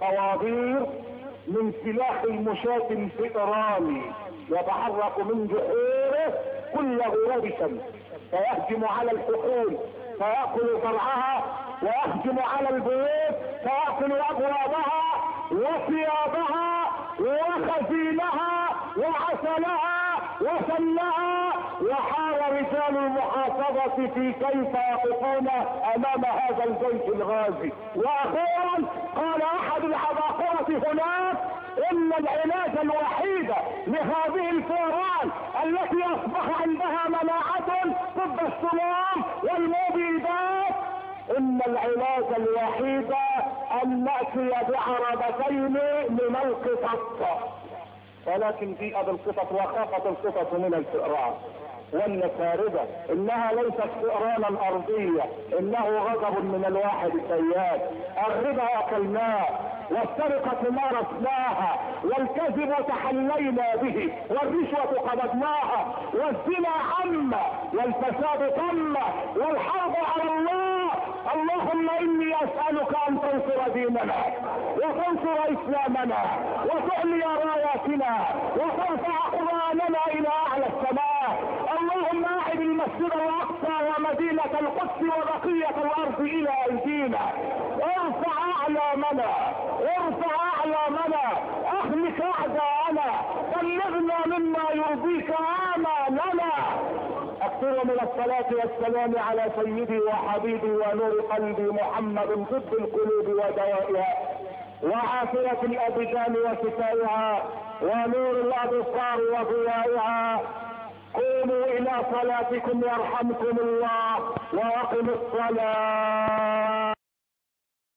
طوابير من سلاح المشاة الفئراني يتحرك من جحوره كل غروب شمس، فيهجم على الحقول فيأكل زرعها، ويهجم على البيوت فيأكل أبوابها وثيابها وخزينها وعسلها وسلها. وحال رجال المحافظة في كيف يقفون امام هذا الجيش الغازي. واخيرا قال احد العباقرة هناك ان العلاج الوحيد لهذه الفئران التي اصبح عندها مناعة ضد السموم والمبيدات، ان العلاج الوحيد ان نأتي بعربتين من القطط. ولكن جيء بالقطط وخافت القطط من الفئران والنساردة. انها ليست فئرانا ارضية، انه غضب من الواحد السياد. الربا اكلناه، والسرقة مارسناها، والكذب تحلينا به، والرشوة قبضناها، والزنا عم، والفساد طم، والحرب على الله. اللهم اني اسألك ان تنصر ديننا وتنصر اسلامنا وتعلي راياتنا وترفع قرآننا الى اعلى السماء. اللهم اعد المسجد الاقصى ومدينة القدس وبقية الارض الى ايدينا. ارفع اعلامنا، ارفع اعلامنا، اهلك اعداءنا، بلغنا مما يرضيك امالنا. اكثر من الصلاة والسلام على سيدي وحبيبي ونور قلبي محمد ضد القلوب ودوائها، وعافية الابدان وشفائها، ونور الابصار وضيائها. قوموا الى صلاتكم يرحمكم الله، واقم الصلاة.